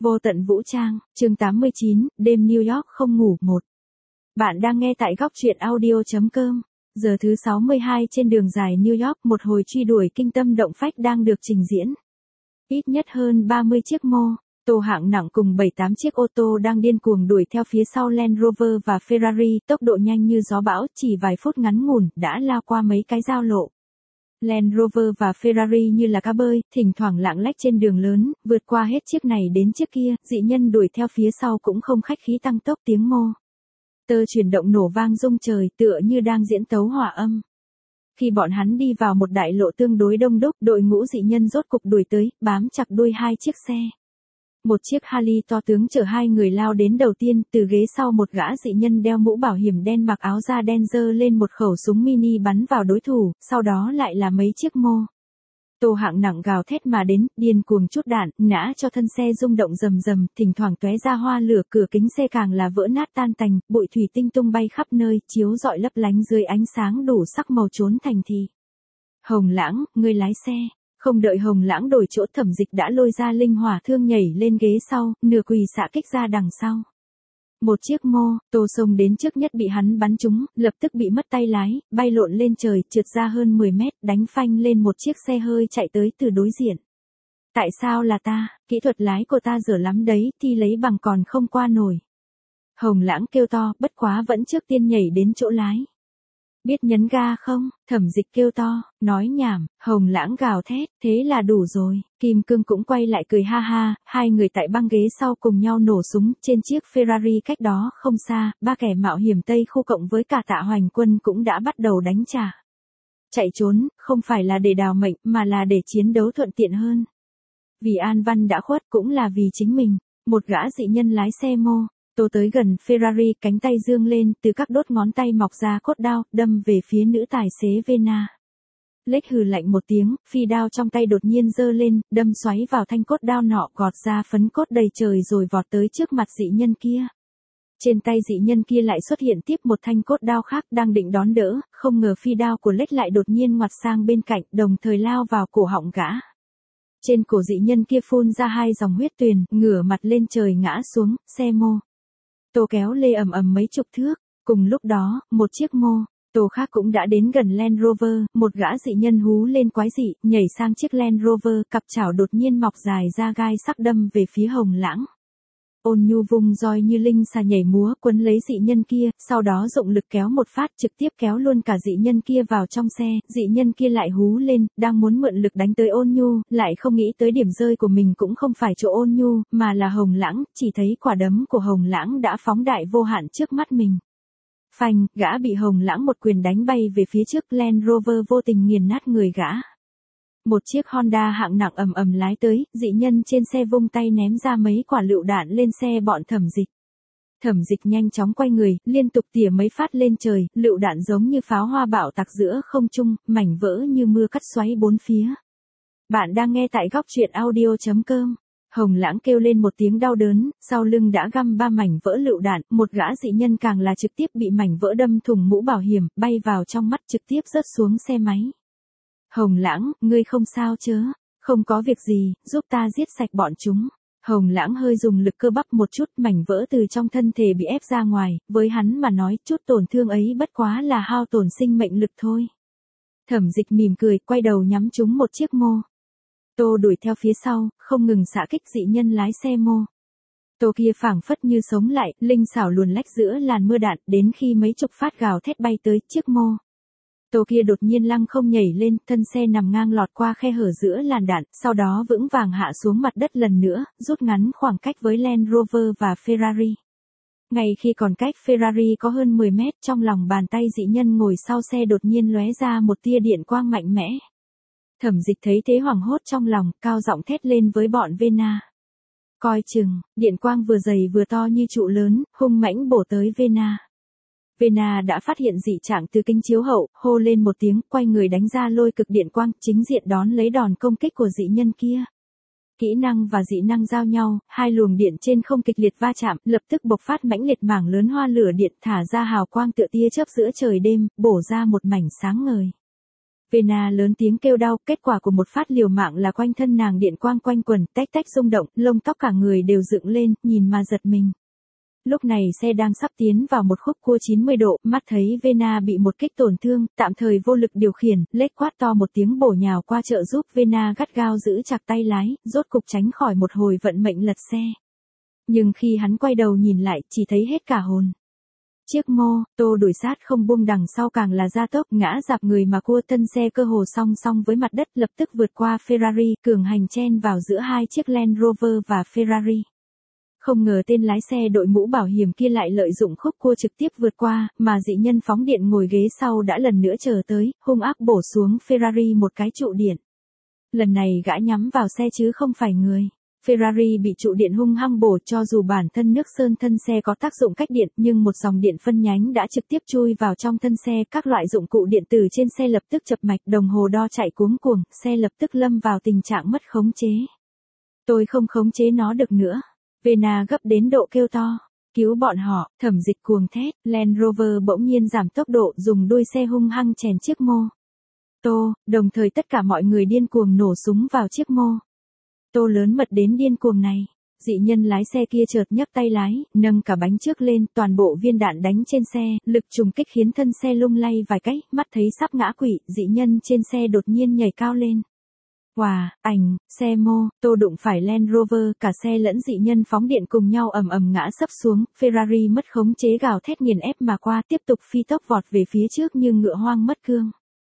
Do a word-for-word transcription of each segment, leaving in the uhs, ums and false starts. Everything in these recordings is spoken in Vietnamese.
Vô tận vũ trang, chương tám mươi chín, đêm New York không ngủ một. Bạn đang nghe tại góc truyện audio chấm com. Giờ thứ sáu mươi hai trên đường dài New York, một hồi truy đuổi kinh tâm động phách đang được trình diễn. Ít nhất hơn ba mươi chiếc mô tô hạng nặng cùng bảy tám chiếc ô tô đang điên cuồng đuổi theo phía sau Land Rover và Ferrari, tốc độ nhanh như gió bão, chỉ vài phút ngắn ngủn đã lao qua mấy cái giao lộ. Land Rover và Ferrari như là cá bơi, thỉnh thoảng lạng lách trên đường lớn, vượt qua hết chiếc này đến chiếc kia, dị nhân đuổi theo phía sau cũng không khách khí tăng tốc tiếng mô tơ chuyển động nổ vang rung trời, tựa như đang diễn tấu hòa âm. Khi bọn hắn đi vào một đại lộ tương đối đông đúc, đội ngũ dị nhân rốt cục đuổi tới, bám chặt đuôi hai chiếc xe. Một chiếc Harley to tướng chở hai người lao đến đầu tiên, từ ghế sau một gã dị nhân đeo mũ bảo hiểm đen mặc áo da đen giơ lên một khẩu súng mini bắn vào đối thủ, sau đó lại là mấy chiếc mô tô hạng nặng gào thét mà đến, điên cuồng trút đạn, nã cho thân xe rung động rầm rầm, thỉnh thoảng tóe ra hoa lửa, cửa kính xe càng là vỡ nát tan tành, bụi thủy tinh tung bay khắp nơi, chiếu rọi lấp lánh dưới ánh sáng đủ sắc màu trốn thành thị. Hồng Lãng, ngươi lái xe. Không đợi Hồng Lãng đổi chỗ, Thẩm Dịch đã lôi ra linh hỏa thương nhảy lên ghế sau, nửa quỳ xạ kích ra đằng sau. Một chiếc mô tô xông đến trước nhất bị hắn bắn trúng, lập tức bị mất tay lái, bay lộn lên trời, trượt ra hơn mười mét, đánh phanh lên một chiếc xe hơi chạy tới từ đối diện. Tại sao là ta, kỹ thuật lái của ta dở lắm đấy, thi lấy bằng còn không qua nổi. Hồng Lãng kêu to, bất quá vẫn trước tiên nhảy đến chỗ lái. Biết nhấn ga không? Thẩm Dịch kêu to, nói nhảm. Hồng Lãng gào thét, thế là đủ rồi. Kim Cương cũng quay lại cười ha ha, hai người tại băng ghế sau cùng nhau nổ súng, trên chiếc Ferrari cách đó không xa, ba kẻ mạo hiểm Tây Khu cộng với cả Tạ Hoành Quân cũng đã bắt đầu đánh trả. Chạy trốn, không phải là để đào mệnh, mà là để chiến đấu thuận tiện hơn. Vì An Văn đã khuất, cũng là vì chính mình. Một gã dị nhân lái xe mô tô tới gần Ferrari, cánh tay dương lên, từ các đốt ngón tay mọc ra cốt đao, đâm về phía nữ tài xế Vena. Lếch hừ lạnh một tiếng, phi đao trong tay đột nhiên giơ lên, đâm xoáy vào thanh cốt đao nọ, gọt ra phấn cốt đầy trời rồi vọt tới trước mặt dị nhân kia. Trên tay dị nhân kia lại xuất hiện tiếp một thanh cốt đao khác, đang định đón đỡ, không ngờ phi đao của Lếch lại đột nhiên ngoặt sang bên cạnh, đồng thời lao vào cổ họng gã. Trên cổ dị nhân kia phun ra hai dòng huyết tuyền, ngửa mặt lên trời ngã xuống, xe mô tô kéo lê ầm ầm mấy chục thước. Cùng lúc đó, một chiếc mô tô khác cũng đã đến gần Land Rover, một gã dị nhân hú lên quái dị, nhảy sang chiếc Land Rover, cặp chảo đột nhiên mọc dài ra gai sắc đâm về phía Hồng Lãng. Ôn Nhu vung roi như linh xà nhảy múa, quấn lấy dị nhân kia, sau đó dụng lực kéo một phát, trực tiếp kéo luôn cả dị nhân kia vào trong xe. Dị nhân kia lại hú lên, đang muốn mượn lực đánh tới Ôn Nhu, lại không nghĩ tới điểm rơi của mình cũng không phải chỗ Ôn Nhu, mà là Hồng Lãng, chỉ thấy quả đấm của Hồng Lãng đã phóng đại vô hạn trước mắt mình. Phanh, gã bị Hồng Lãng một quyền đánh bay về phía trước, Land Rover vô tình nghiền nát người gã. Một chiếc Honda hạng nặng ầm ầm lái tới, dị nhân trên xe vung tay ném ra mấy quả lựu đạn lên xe bọn Thẩm Dịch. Thẩm Dịch nhanh chóng quay người, liên tục tỉa mấy phát lên trời, lựu đạn giống như pháo hoa bạo tạc giữa không trung, mảnh vỡ như mưa cắt xoáy bốn phía. Bạn đang nghe tại góc truyện audio chấm com. Hồng Lãng kêu lên một tiếng đau đớn, sau lưng đã găm ba mảnh vỡ lựu đạn, một gã dị nhân càng là trực tiếp bị mảnh vỡ đâm thủng mũ bảo hiểm, bay vào trong mắt, trực tiếp rớt xuống xe máy. Hồng Lãng, ngươi không sao chớ? Không có việc gì, giúp ta giết sạch bọn chúng. Hồng Lãng hơi dùng lực cơ bắp một chút, mảnh vỡ từ trong thân thể bị ép ra ngoài, với hắn mà nói, chút tổn thương ấy bất quá là hao tổn sinh mệnh lực thôi. Thẩm Dịch mỉm cười, quay đầu nhắm trúng một chiếc mô tô đuổi theo phía sau, không ngừng xạ kích dị nhân lái xe mô tô kia phảng phất như sống lại, linh xảo luồn lách giữa làn mưa đạn, đến khi mấy chục phát gào thét bay tới, chiếc mô tô kia đột nhiên lăng không nhảy lên, thân xe nằm ngang lọt qua khe hở giữa làn đạn, sau đó vững vàng hạ xuống mặt đất lần nữa, rút ngắn khoảng cách với Land Rover và Ferrari. Ngay khi còn cách Ferrari có hơn mười mét, trong lòng bàn tay dị nhân ngồi sau xe đột nhiên lóe ra một tia điện quang mạnh mẽ. Thẩm Dịch thấy thế hoảng hốt trong lòng, cao giọng thét lên với bọn Vena. Coi chừng, điện quang vừa dày vừa to như trụ lớn, hung mãnh bổ tới Vena. Vena đã phát hiện dị trạng từ kính chiếu hậu, hô lên một tiếng, quay người đánh ra lôi cực điện quang, chính diện đón lấy đòn công kích của dị nhân kia. Kỹ năng và dị năng giao nhau, hai luồng điện trên không kịch liệt va chạm, lập tức bộc phát mãnh liệt mảng lớn hoa lửa điện, thả ra hào quang tựa tia chớp giữa trời đêm, bổ ra một mảnh sáng ngời. Vena lớn tiếng kêu đau, kết quả của một phát liều mạng là quanh thân nàng điện quang quanh quần, tách tách rung động, lông tóc cả người đều dựng lên, nhìn mà giật mình. Lúc này xe đang sắp tiến vào một khúc cua chín mươi độ, mắt thấy Vena bị một kích tổn thương, tạm thời vô lực điều khiển, lết quát to một tiếng bổ nhào qua trợ giúp Vena gắt gao giữ chặt tay lái, rốt cục tránh khỏi một hồi vận mệnh lật xe. Nhưng khi hắn quay đầu nhìn lại, chỉ thấy hết cả hồn. Chiếc mô tô đuổi sát không buông, đằng sau càng là gia tốc, ngã dạp người mà cua thân xe cơ hồ song song với mặt đất, lập tức vượt qua Ferrari, cường hành chen vào giữa hai chiếc Land Rover và Ferrari. Không ngờ tên lái xe đội mũ bảo hiểm kia lại lợi dụng khúc cua trực tiếp vượt qua, mà dị nhân phóng điện ngồi ghế sau đã lần nữa chờ tới, hung ác bổ xuống Ferrari một cái trụ điện. Lần này gã nhắm vào xe chứ không phải người. Ferrari bị trụ điện hung hăng bổ, cho dù bản thân nước sơn thân xe có tác dụng cách điện, nhưng một dòng điện phân nhánh đã trực tiếp chui vào trong thân xe, các loại dụng cụ điện tử trên xe lập tức chập mạch, đồng hồ đo chạy cuống cuồng, xe lập tức lâm vào tình trạng mất khống chế. Tôi không khống chế nó được nữa. Vena gấp đến độ kêu to. Cứu bọn họ, Thẩm Dịch cuồng thét, Land Rover bỗng nhiên giảm tốc độ, dùng đuôi xe hung hăng chèn chiếc mô tô, đồng thời tất cả mọi người điên cuồng nổ súng vào chiếc mô tô lớn mật đến điên cuồng này. Dị nhân lái xe kia chợt nhấc tay lái, nâng cả bánh trước lên, toàn bộ viên đạn đánh trên xe, lực trùng kích khiến thân xe lung lay vài cái, mắt thấy sắp ngã quỵ, dị nhân trên xe đột nhiên nhảy cao lên. Wow, ảnh, xe mô tô đụng phải Land Rover, cả xe lẫn dị nhân phóng điện cùng nhau ầm ầm ngã sấp xuống, Ferrari mất khống chế gào thét nghiền ép mà qua, tiếp tục phi tốc vọt về phía trước như ngựa hoang mất cương.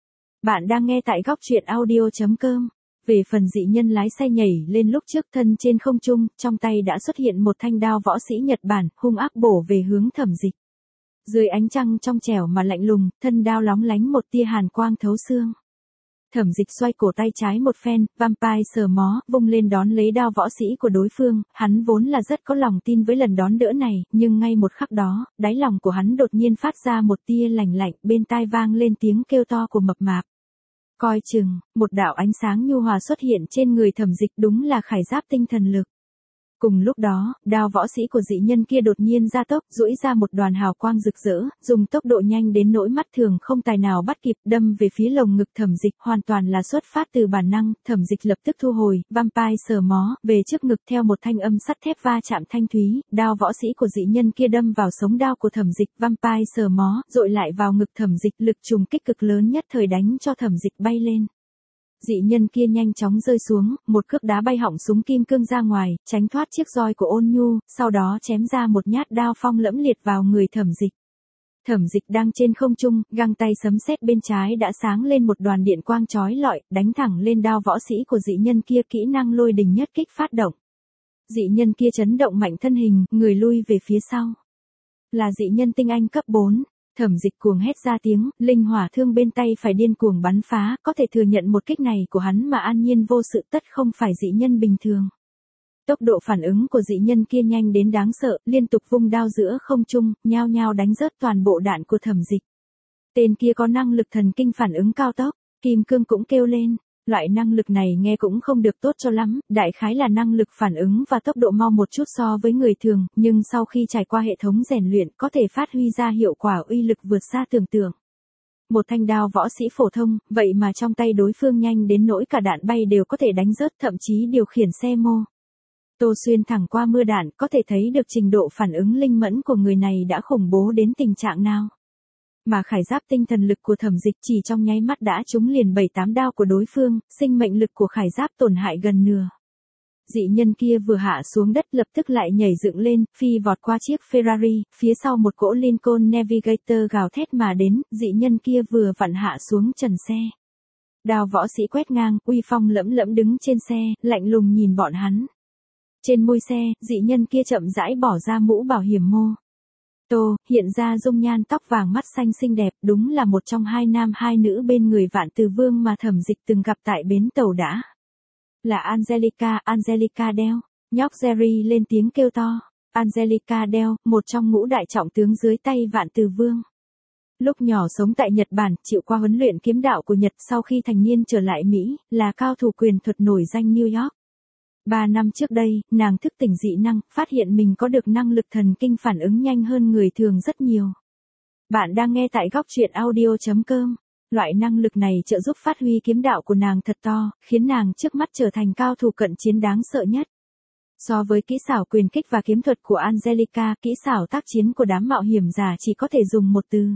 Bạn đang nghe tại góc truyện audio chấm com. Về phần dị nhân lái xe nhảy lên lúc trước, thân trên không trung, trong tay đã xuất hiện một thanh đao võ sĩ Nhật Bản, hung ác bổ về hướng Thẩm Dịch. Dưới ánh trăng trong trẻo mà lạnh lùng, thân đao lóng lánh một tia hàn quang thấu xương. Thẩm Dịch xoay cổ tay trái một phen, vampire sờ mó, vung lên đón lấy đao võ sĩ của đối phương, hắn vốn là rất có lòng tin với lần đón đỡ này, nhưng ngay một khắc đó, đáy lòng của hắn đột nhiên phát ra một tia lạnh lạnh, bên tai vang lên tiếng kêu to của mập mạp. Coi chừng, một đạo ánh sáng nhu hòa xuất hiện trên người Thẩm Dịch, đúng là khải giáp tinh thần lực. Cùng lúc đó, đao võ sĩ của dị nhân kia đột nhiên gia tốc, duỗi ra một đoàn hào quang rực rỡ, dùng tốc độ nhanh đến nỗi mắt thường không tài nào bắt kịp, đâm về phía lồng ngực Thẩm Dịch, hoàn toàn là xuất phát từ bản năng. Thẩm Dịch lập tức thu hồi, vampire sờ mó, về trước ngực theo một thanh âm sắt thép va chạm thanh thúy, đao võ sĩ của dị nhân kia đâm vào sống đao của Thẩm Dịch, vampire sờ mó, dội lại vào ngực Thẩm Dịch, lực trùng kích cực lớn nhất thời đánh cho Thẩm Dịch bay lên. Dị nhân kia nhanh chóng rơi xuống, một cước đá bay hỏng súng kim cương ra ngoài, tránh thoát chiếc roi của Ôn Nhu, sau đó chém ra một nhát đao phong lẫm liệt vào người Thẩm Dịch. Thẩm Dịch đang trên không trung, găng tay sấm sét bên trái đã sáng lên một đoàn điện quang chói lọi, đánh thẳng lên đao võ sĩ của dị nhân kia, kỹ năng lôi đình nhất kích phát động. Dị nhân kia chấn động mạnh thân hình, người lui về phía sau. Là dị nhân tinh anh cấp bốn. Thẩm Dịch cuồng hét ra tiếng, linh hỏa thương bên tay phải điên cuồng bắn phá, có thể thừa nhận một kích này của hắn mà an nhiên vô sự, tất không phải dị nhân bình thường. Tốc độ phản ứng của dị nhân kia nhanh đến đáng sợ, liên tục vung đao giữa không trung, nhao nhao đánh rớt toàn bộ đạn của Thẩm Dịch. Tên kia có năng lực thần kinh phản ứng cao tốc, Kim Cương cũng kêu lên. Loại năng lực này nghe cũng không được tốt cho lắm, đại khái là năng lực phản ứng và tốc độ mau một chút so với người thường, nhưng sau khi trải qua hệ thống rèn luyện có thể phát huy ra hiệu quả uy lực vượt xa tưởng tượng. Một thanh đao võ sĩ phổ thông, vậy mà trong tay đối phương nhanh đến nỗi cả đạn bay đều có thể đánh rớt, thậm chí điều khiển xe mô tô xuyên thẳng qua mưa đạn, có thể thấy được trình độ phản ứng linh mẫn của người này đã khủng bố đến tình trạng nào. Mà khải giáp tinh thần lực của Thẩm Dịch chỉ trong nháy mắt đã trúng liền bảy tám đao của đối phương, sinh mệnh lực của khải giáp tổn hại gần nửa. Dị nhân kia vừa hạ xuống đất lập tức lại nhảy dựng lên, phi vọt qua chiếc Ferrari, phía sau một cỗ Lincoln Navigator gào thét mà đến, dị nhân kia vừa vặn hạ xuống trần xe. Đao võ sĩ quét ngang, uy phong lẫm lẫm đứng trên xe, lạnh lùng nhìn bọn hắn. Trên môi xe, dị nhân kia chậm rãi bỏ ra mũ bảo hiểm mô tô, hiện ra dung nhan tóc vàng mắt xanh xinh đẹp, đúng là một trong hai nam hai nữ bên người Vạn Từ Vương mà Thẩm Dịch từng gặp tại bến tàu đã. Là Angelica, Angelica Dell. Nhóc Jerry lên tiếng kêu to. Angelica Dell, một trong ngũ đại trọng tướng dưới tay Vạn Từ Vương. Lúc nhỏ sống tại Nhật Bản, chịu qua huấn luyện kiếm đạo của Nhật, sau khi thành niên trở lại Mỹ, là cao thủ quyền thuật nổi danh New York. Ba năm trước đây, nàng thức tỉnh dị năng, phát hiện mình có được năng lực thần kinh phản ứng nhanh hơn người thường rất nhiều. Bạn đang nghe tại góc truyện audio chấm com. loại năng lực này trợ giúp phát huy kiếm đạo của nàng thật to, khiến nàng trước mắt trở thành cao thủ cận chiến đáng sợ nhất. So với kỹ xảo quyền kích và kiếm thuật của Angelica, kỹ xảo tác chiến của đám mạo hiểm giả chỉ có thể dùng một từ: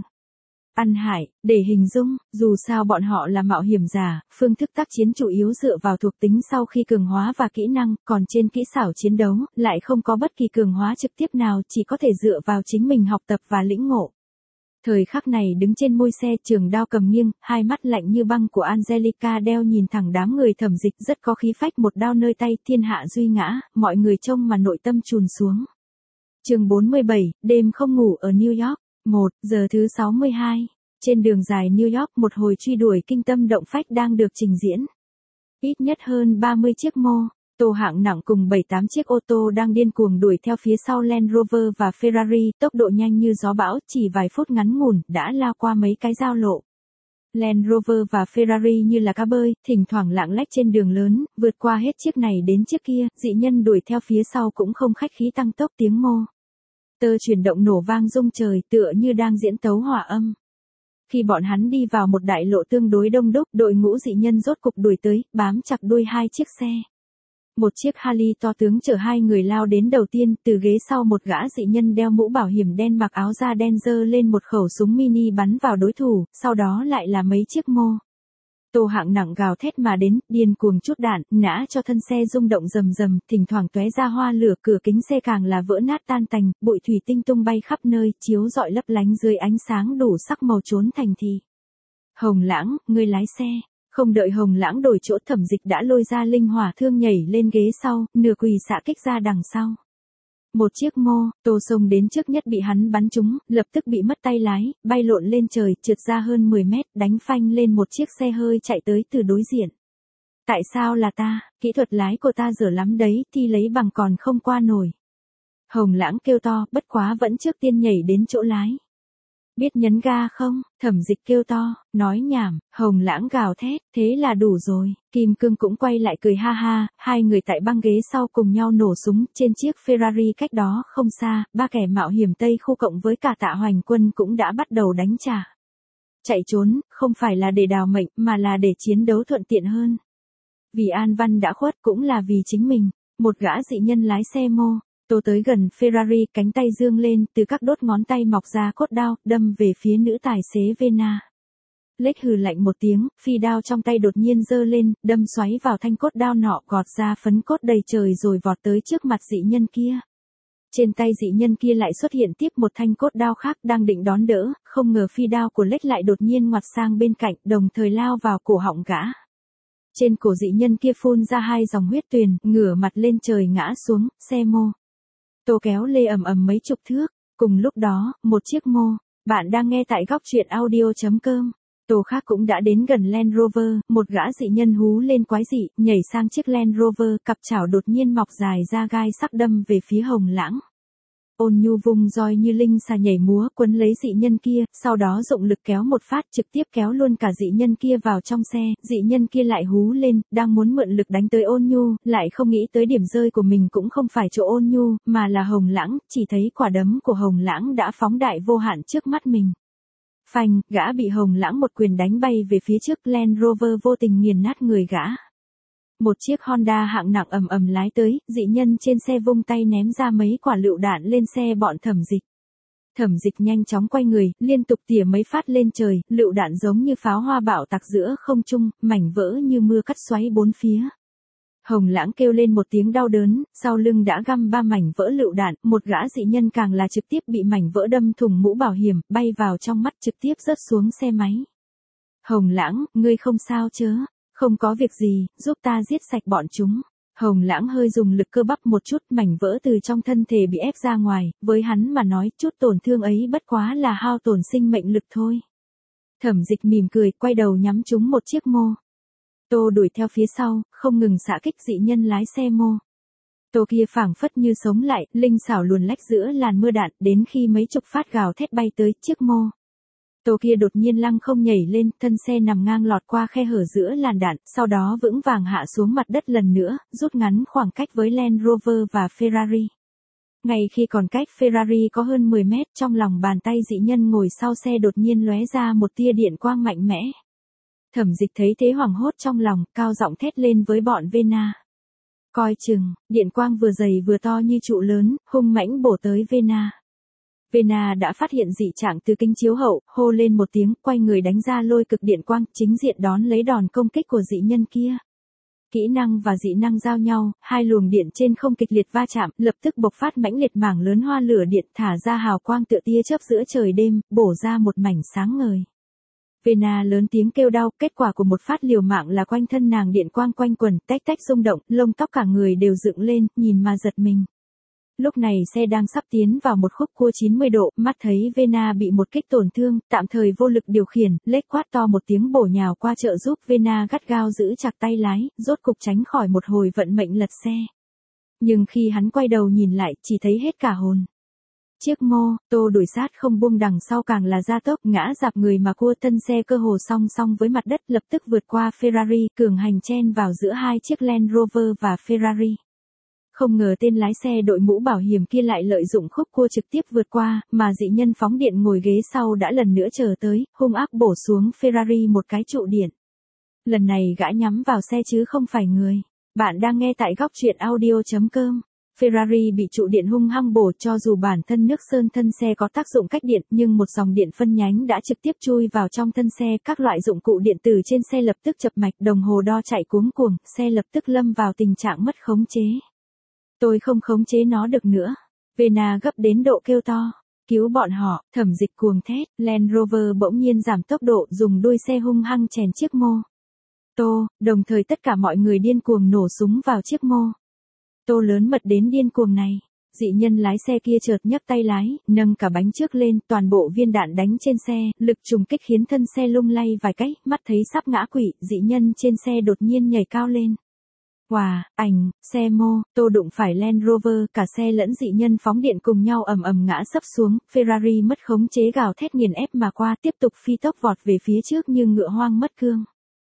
ăn hại, để hình dung. Dù sao bọn họ là mạo hiểm giả, phương thức tác chiến chủ yếu dựa vào thuộc tính sau khi cường hóa và kỹ năng, còn trên kỹ xảo chiến đấu, lại không có bất kỳ cường hóa trực tiếp nào, chỉ có thể dựa vào chính mình học tập và lĩnh ngộ. Thời khắc này đứng trên mui xe, trường đao cầm nghiêng, hai mắt lạnh như băng của Angelica đeo nhìn thẳng đám người Thẩm Dịch, rất có khí phách, một đao nơi tay, thiên hạ duy ngã, mọi người trông mà nội tâm trùn xuống. Chương bốn mươi bảy, đêm không ngủ ở New York. một giờ thứ sáu mươi hai. Trên đường dài New York, một hồi truy đuổi kinh tâm động phách đang được trình diễn. Ít nhất hơn ba mươi chiếc mô tô hạng nặng cùng bảy tám chiếc ô tô đang điên cuồng đuổi theo phía sau Land Rover và Ferrari, tốc độ nhanh như gió bão, chỉ vài phút ngắn ngủn đã lao qua mấy cái giao lộ. Land Rover và Ferrari như là cá bơi, thỉnh thoảng lạng lách trên đường lớn, vượt qua hết chiếc này đến chiếc kia, dị nhân đuổi theo phía sau cũng không khách khí tăng tốc, tiếng mô tơ chuyển động nổ vang rung trời, tựa như đang diễn tấu hỏa âm. Khi bọn hắn đi vào một đại lộ tương đối đông đúc, đội ngũ dị nhân rốt cục đuổi tới, bám chặt đuôi hai chiếc xe. Một chiếc Harley to tướng chở hai người lao đến, đầu tiên, từ ghế sau một gã dị nhân đeo mũ bảo hiểm đen mặc áo da đen giơ lên một khẩu súng mini bắn vào đối thủ, sau đó lại là mấy chiếc mô tô hạng nặng gào thét mà đến, điên cuồng trút đạn, nã cho thân xe rung động rầm rầm, thỉnh thoảng tóe ra hoa lửa, cửa kính xe càng là vỡ nát tan tành, bụi thủy tinh tung bay khắp nơi, chiếu rọi lấp lánh dưới ánh sáng đủ sắc màu trốn thành thị. Hồng Lãng, ngươi lái xe. Không đợi Hồng Lãng đổi chỗ, Thẩm Dịch đã lôi ra linh hỏa thương nhảy lên ghế sau, nửa quỳ xạ kích ra đằng sau. Một chiếc mô tô xông đến trước nhất bị hắn bắn trúng, lập tức bị mất tay lái, bay lộn lên trời, trượt ra hơn mười mét, đánh phanh lên một chiếc xe hơi chạy tới từ đối diện. Tại sao là ta, kỹ thuật lái của ta dở lắm đấy, thi lấy bằng còn không qua nổi. Hồng Lãng kêu to, bất quá vẫn trước tiên nhảy đến chỗ lái. Biết nhấn ga không? Thẩm Dịch kêu to, nói nhảm. Hồng Lãng gào thét, thế là đủ rồi. Kim Cương cũng quay lại cười ha ha, hai người tại băng ghế sau cùng nhau nổ súng, trên chiếc Ferrari cách đó không xa, ba kẻ mạo hiểm Tây Khu cộng với cả Tạ Hoành Quân cũng đã bắt đầu đánh trả. Chạy trốn, không phải là để đào mệnh, mà là để chiến đấu thuận tiện hơn. Vì An Văn đã khuất, cũng là vì chính mình. Một gã dị nhân lái xe mô tô tới gần Ferrari, cánh tay dương lên, từ các đốt ngón tay mọc ra cốt đao, đâm về phía nữ tài xế Vena. Lếch hừ lạnh một tiếng, phi đao trong tay đột nhiên giơ lên, đâm xoáy vào thanh cốt đao nọ, gọt ra phấn cốt đầy trời rồi vọt tới trước mặt dị nhân kia. Trên tay dị nhân kia lại xuất hiện tiếp một thanh cốt đao khác, đang định đón đỡ, không ngờ phi đao của Lếch lại đột nhiên ngoặt sang bên cạnh, đồng thời lao vào cổ họng gã. Trên cổ dị nhân kia phun ra hai dòng huyết tuyền, ngửa mặt lên trời ngã xuống, xe mô tô kéo lê ầm ầm mấy chục thước. Cùng lúc đó, một chiếc mô, bạn đang nghe tại góc truyện audio chấm com. Tô khác cũng đã đến gần Land Rover, một gã dị nhân hú lên quái dị, nhảy sang chiếc Land Rover, cặp chảo đột nhiên mọc dài ra gai sắc đâm về phía Hồng Lãng. Ôn Nhu vung roi như linh xà nhảy múa, quấn lấy dị nhân kia, sau đó dụng lực kéo một phát, trực tiếp kéo luôn cả dị nhân kia vào trong xe. Dị nhân kia lại hú lên, đang muốn mượn lực đánh tới Ôn Nhu, lại không nghĩ tới điểm rơi của mình cũng không phải chỗ Ôn Nhu, mà là Hồng Lãng, chỉ thấy quả đấm của Hồng Lãng đã phóng đại vô hạn trước mắt mình. Phanh, gã bị Hồng Lãng một quyền đánh bay về phía trước, Land Rover vô tình nghiền nát người gã. Một chiếc Honda hạng nặng ầm ầm lái tới, dị nhân trên xe vung tay ném ra mấy quả lựu đạn lên xe bọn Thẩm Dịch. Thẩm Dịch nhanh chóng quay người, liên tục tỉa mấy phát lên trời, lựu đạn giống như pháo hoa bạo tạc giữa không trung, mảnh vỡ như mưa cắt xoáy bốn phía. Hồng Lãng kêu lên một tiếng đau đớn, sau lưng đã găm ba mảnh vỡ lựu đạn, một gã dị nhân càng là trực tiếp bị mảnh vỡ đâm thủng mũ bảo hiểm, bay vào trong mắt, trực tiếp rớt xuống xe máy. Hồng Lãng, ngươi không sao chớ? Không có việc gì, giúp ta giết sạch bọn chúng. Hồng Lãng hơi dùng lực cơ bắp một chút, mảnh vỡ từ trong thân thể bị ép ra ngoài, với hắn mà nói, chút tổn thương ấy bất quá là hao tổn sinh mệnh lực thôi. Thẩm Dịch mỉm cười, quay đầu nhắm trúng một chiếc mô tô đuổi theo phía sau, không ngừng xạ kích dị nhân lái xe mô tô kia phảng phất như sống lại, linh xảo luồn lách giữa làn mưa đạn, đến khi mấy chục phát gào thét bay tới chiếc mô tô kia đột nhiên lăng không nhảy lên, thân xe nằm ngang lọt qua khe hở giữa làn đạn, sau đó vững vàng hạ xuống mặt đất lần nữa, rút ngắn khoảng cách với Land Rover và Ferrari. Ngay khi còn cách Ferrari có hơn mười mét, trong lòng bàn tay dị nhân ngồi sau xe đột nhiên lóe ra một tia điện quang mạnh mẽ. Thẩm Dịch thấy thế hoảng hốt trong lòng, cao giọng thét lên với bọn Vena. Coi chừng, điện quang vừa dày vừa to như trụ lớn, hung mãnh bổ tới Vena. Vena đã phát hiện dị trạng từ kính chiếu hậu, hô lên một tiếng, quay người đánh ra lôi cực điện quang, chính diện đón lấy đòn công kích của dị nhân kia. Kỹ năng và dị năng giao nhau, hai luồng điện trên không kịch liệt va chạm, lập tức bộc phát mãnh liệt mảng lớn hoa lửa điện, thả ra hào quang tựa tia chớp giữa trời đêm, bổ ra một mảnh sáng ngời. Vena lớn tiếng kêu đau, kết quả của một phát liều mạng là quanh thân nàng điện quang quanh quần, tách tách rung động, lông tóc cả người đều dựng lên, nhìn mà giật mình. Lúc này xe đang sắp tiến vào một khúc cua chín mươi độ, mắt thấy Vena bị một kích tổn thương, tạm thời vô lực điều khiển, lết quát to một tiếng bổ nhào qua trợ giúp Vena gắt gao giữ chặt tay lái, rốt cục tránh khỏi một hồi vận mệnh lật xe. Nhưng khi hắn quay đầu nhìn lại, chỉ thấy hết cả hồn. Chiếc mô tô đuổi sát không buông, đằng sau càng là gia tốc, ngã dạp người mà cua, thân xe cơ hồ song song với mặt đất, lập tức vượt qua Ferrari, cường hành chen vào giữa hai chiếc Land Rover và Ferrari. Không ngờ tên lái xe đội mũ bảo hiểm kia lại lợi dụng khúc cua trực tiếp vượt qua, mà dị nhân phóng điện ngồi ghế sau đã lần nữa chờ tới, hung ác bổ xuống Ferrari một cái trụ điện. Lần này gã nhắm vào xe chứ không phải người. Bạn đang nghe tại góc truyện audio chấm com. Ferrari bị trụ điện hung hăng bổ, cho dù bản thân nước sơn thân xe có tác dụng cách điện, nhưng một dòng điện phân nhánh đã trực tiếp chui vào trong thân xe, các loại dụng cụ điện tử trên xe lập tức chập mạch, đồng hồ đo chạy cuống cuồng, xe lập tức lâm vào tình trạng mất khống chế. Tôi không khống chế nó được nữa. Vena gấp đến độ kêu to. Cứu bọn họ, Thẩm Dịch cuồng thét, Land Rover bỗng nhiên giảm tốc độ, dùng đuôi xe hung hăng chèn chiếc mô tô, đồng thời tất cả mọi người điên cuồng nổ súng vào chiếc mô tô lớn mật đến điên cuồng này. Dị nhân lái xe kia chợt nhấc tay lái, nâng cả bánh trước lên, toàn bộ viên đạn đánh trên xe, lực trùng kích khiến thân xe lung lay vài cái, mắt thấy sắp ngã quỵ, dị nhân trên xe đột nhiên nhảy cao lên. Wow, ảnh, xe mô tô đụng phải Land Rover, cả xe lẫn dị nhân phóng điện cùng nhau ầm ầm ngã sấp xuống, Ferrari mất khống chế gào thét nghiền ép mà qua, tiếp tục phi tốc vọt về phía trước như ngựa hoang mất cương.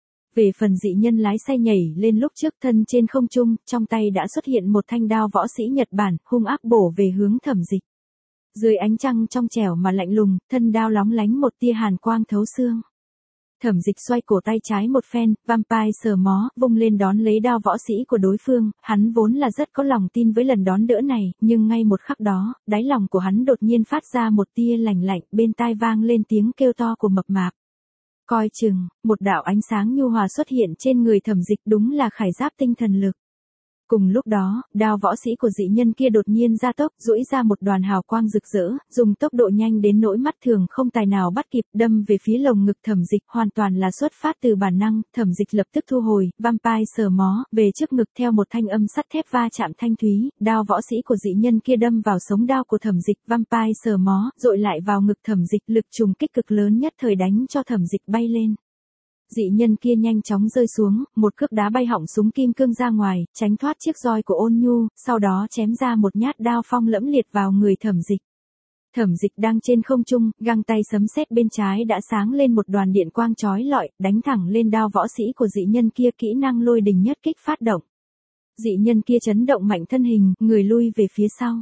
Về phần dị nhân lái xe nhảy lên lúc trước, thân trên không trung, trong tay đã xuất hiện một thanh đao võ sĩ Nhật Bản, hung ác bổ về hướng Thẩm Dịch. Dưới ánh trăng trong trẻo mà lạnh lùng, thân đao lóng lánh một tia hàn quang thấu xương. Thẩm Dịch xoay cổ tay trái một phen, vampire sờ mó, vung lên đón lấy đao võ sĩ của đối phương, hắn vốn là rất có lòng tin với lần đón đỡ này, nhưng ngay một khắc đó, đáy lòng của hắn đột nhiên phát ra một tia lạnh lạnh, bên tai vang lên tiếng kêu to của mập mạp. Coi chừng, một đạo ánh sáng nhu hòa xuất hiện trên người Thẩm Dịch, đúng là khải giáp tinh thần lực. Cùng lúc đó, đao võ sĩ của dị nhân kia đột nhiên ra tốc, duỗi ra một đoàn hào quang rực rỡ, dùng tốc độ nhanh đến nỗi mắt thường không tài nào bắt kịp, đâm về phía lồng ngực Thẩm Dịch, hoàn toàn là xuất phát từ bản năng. Thẩm Dịch lập tức thu hồi, vampire sờ mó, về trước ngực theo một thanh âm sắt thép va chạm thanh thúy, đao võ sĩ của dị nhân kia đâm vào sống đao của Thẩm Dịch, vampire sờ mó, dội lại vào ngực Thẩm Dịch, lực trùng kích cực lớn nhất thời đánh cho Thẩm Dịch bay lên. Dị nhân kia nhanh chóng rơi xuống, một cước đá bay họng súng kim cương ra ngoài, tránh thoát chiếc roi của Ôn Nhu, sau đó chém ra một nhát đao phong lẫm liệt vào người Thẩm Dịch. Thẩm Dịch đang trên không trung, găng tay sấm sét bên trái đã sáng lên một đoàn điện quang chói lọi, đánh thẳng lên đao võ sĩ của dị nhân kia, kỹ năng lôi đình nhất kích phát động. Dị nhân kia chấn động mạnh thân hình, người lui về phía sau.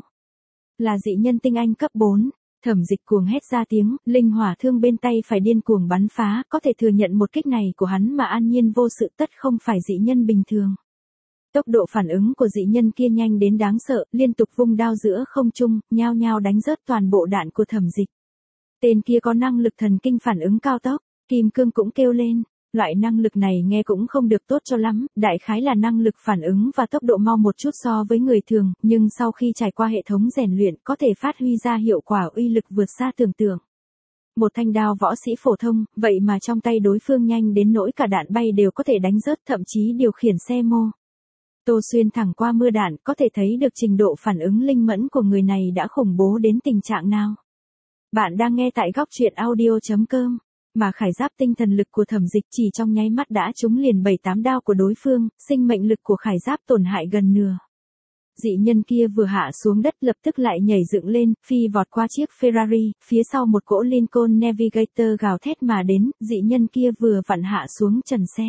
Là dị nhân tinh anh cấp bốn. Thẩm Dịch cuồng hét ra tiếng, linh hỏa thương bên tay phải điên cuồng bắn phá, có thể thừa nhận một kích này của hắn mà an nhiên vô sự, tất không phải dị nhân bình thường. Tốc độ phản ứng của dị nhân kia nhanh đến đáng sợ, liên tục vung đao giữa không trung, nhao nhao đánh rớt toàn bộ đạn của Thẩm Dịch. Tên kia có năng lực thần kinh phản ứng cao tốc, Kim Cương cũng kêu lên. Loại năng lực này nghe cũng không được tốt cho lắm, đại khái là năng lực phản ứng và tốc độ mau một chút so với người thường, nhưng sau khi trải qua hệ thống rèn luyện có thể phát huy ra hiệu quả uy lực vượt xa tưởng tượng. Một thanh đao võ sĩ phổ thông, vậy mà trong tay đối phương nhanh đến nỗi cả đạn bay đều có thể đánh rớt, thậm chí điều khiển xe mô tô xuyên thẳng qua mưa đạn, có thể thấy được trình độ phản ứng linh mẫn của người này đã khủng bố đến tình trạng nào. Bạn đang nghe tại góc truyện audio chấm com. Mà khải giáp tinh thần lực của Thẩm Dịch chỉ trong nháy mắt đã trúng liền bảy tám đao của đối phương, sinh mệnh lực của khải giáp tổn hại gần nửa. Dị nhân kia vừa hạ xuống đất lập tức lại nhảy dựng lên, phi vọt qua chiếc Ferrari, phía sau một cỗ Lincoln Navigator gào thét mà đến, dị nhân kia vừa vặn hạ xuống trần xe.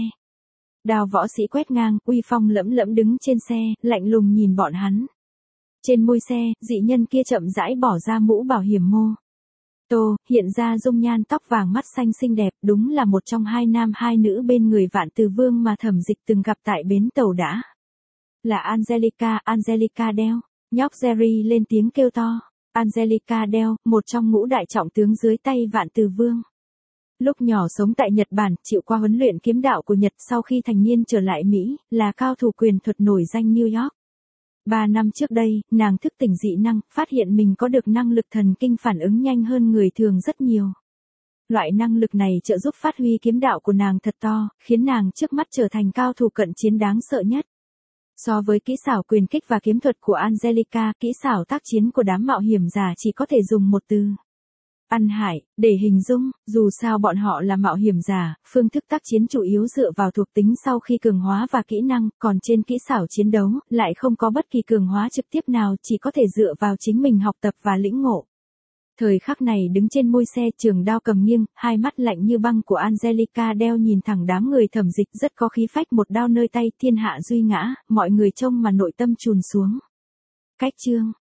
Đao võ sĩ quét ngang, uy phong lẫm lẫm đứng trên xe, lạnh lùng nhìn bọn hắn. Trên mui xe, dị nhân kia chậm rãi bỏ ra mũ bảo hiểm mô Tô, hiện ra dung nhan tóc vàng mắt xanh xinh đẹp, đúng là một trong hai nam hai nữ bên người Vạn Từ Vương mà Thẩm Dịch từng gặp tại bến tàu đã. Là Angelica, Angelica Dell. Nhóc Jerry lên tiếng kêu to. Angelica Dell, một trong ngũ đại trọng tướng dưới tay Vạn Từ Vương. Lúc nhỏ sống tại Nhật Bản, chịu qua huấn luyện kiếm đạo của Nhật, sau khi thành niên trở lại Mỹ, là cao thủ quyền thuật nổi danh New York. Ba năm trước đây, nàng thức tỉnh dị năng, phát hiện mình có được năng lực thần kinh phản ứng nhanh hơn người thường rất nhiều. Loại năng lực này trợ giúp phát huy kiếm đạo của nàng thật to, khiến nàng trước mắt trở thành cao thủ cận chiến đáng sợ nhất. So với kỹ xảo quyền kích và kiếm thuật của Angelica, kỹ xảo tác chiến của đám mạo hiểm giả chỉ có thể dùng một từ: ăn hại, để hình dung. Dù sao bọn họ là mạo hiểm giả, phương thức tác chiến chủ yếu dựa vào thuộc tính sau khi cường hóa và kỹ năng, còn trên kỹ xảo chiến đấu, lại không có bất kỳ cường hóa trực tiếp nào, chỉ có thể dựa vào chính mình học tập và lĩnh ngộ. Thời khắc này đứng trên mui xe, trường đao cầm nghiêng, hai mắt lạnh như băng của Angelica Dell nhìn thẳng đám người Thẩm Dịch, rất có khí phách, một đao nơi tay, thiên hạ duy ngã, mọi người trông mà nội tâm trùn xuống. Cách chương